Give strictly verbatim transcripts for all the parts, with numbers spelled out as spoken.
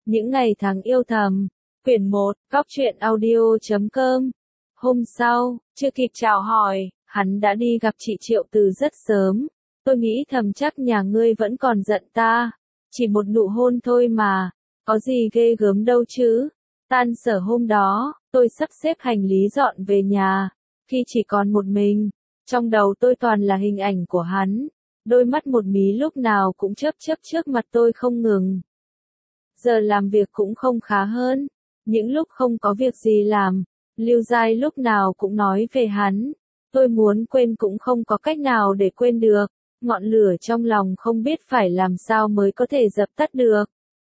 Những ngày tháng yêu thầm. Quyển một, góc truyện audio chấm com. Hôm sau, chưa kịp chào hỏi, hắn đã đi gặp chị Triệu từ rất sớm. Tôi nghĩ thầm chắc nhà ngươi vẫn còn giận ta. Chỉ một nụ hôn thôi mà, có gì ghê gớm đâu chứ. Tan sở hôm đó, tôi sắp xếp hành lý dọn về nhà. Khi chỉ còn một mình, trong đầu tôi toàn là hình ảnh của hắn. Đôi mắt một mí lúc nào cũng chớp chớp trước mặt tôi không ngừng. Giờ làm việc cũng không khá hơn. Những lúc không có việc gì làm, Lưu Giai lúc nào cũng nói về hắn. Tôi muốn quên cũng không có cách nào để quên được. Ngọn lửa trong lòng không biết phải làm sao mới có thể dập tắt được.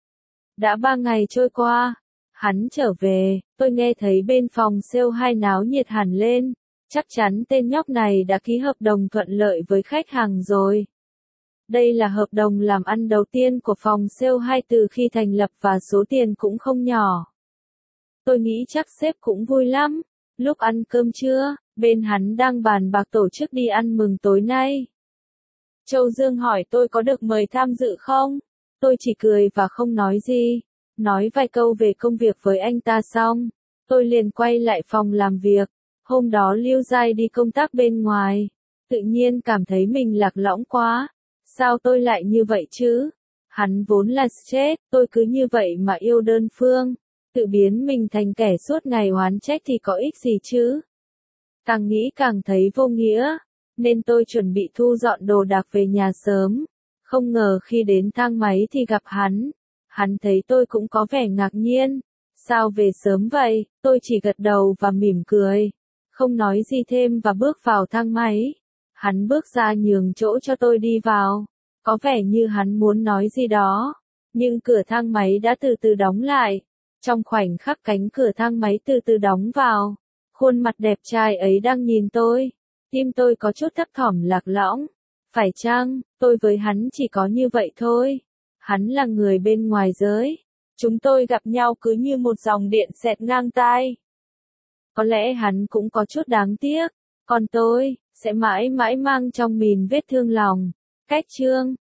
Đã ba ngày trôi qua, hắn trở về, tôi nghe thấy bên phòng sale hai náo nhiệt hẳn lên. Chắc chắn tên nhóc này đã ký hợp đồng thuận lợi với khách hàng rồi. Đây là hợp đồng làm ăn đầu tiên của phòng sale hai từ khi thành lập và số tiền cũng không nhỏ. Tôi nghĩ chắc sếp cũng vui lắm. Lúc ăn cơm trưa, bên hắn đang bàn bạc tổ chức đi ăn mừng tối nay. Châu Dương hỏi tôi có được mời tham dự không? Tôi chỉ cười và không nói gì. Nói vài câu về công việc với anh ta xong, tôi liền quay lại phòng làm việc. Hôm đó Lưu Giai đi công tác bên ngoài. Tự nhiên cảm thấy mình lạc lõng quá. Sao tôi lại như vậy chứ? Hắn vốn là stress, tôi cứ như vậy mà yêu đơn phương. Tự biến mình thành kẻ suốt ngày oán trách thì có ích gì chứ? Càng nghĩ càng thấy vô nghĩa, nên tôi chuẩn bị thu dọn đồ đạc về nhà sớm. Không ngờ khi đến thang máy thì gặp hắn. Hắn thấy tôi cũng có vẻ ngạc nhiên. Sao về sớm vậy? Tôi chỉ gật đầu và mỉm cười. Không nói gì thêm và bước vào thang máy. Hắn bước ra nhường chỗ cho tôi đi vào. Có vẻ như hắn muốn nói gì đó. Nhưng cửa thang máy đã từ từ đóng lại. Trong khoảnh khắc cánh cửa thang máy từ từ đóng vào, khuôn mặt đẹp trai ấy đang nhìn tôi. Tim tôi có chút thấp thỏm lạc lõng. Phải chăng, tôi với hắn chỉ có như vậy thôi? Hắn là người bên ngoài giới. Chúng tôi gặp nhau cứ như một dòng điện xẹt ngang tai. Có lẽ hắn cũng có chút đáng tiếc. Còn tôi, sẽ mãi mãi mang trong mình vết thương lòng. Cách chương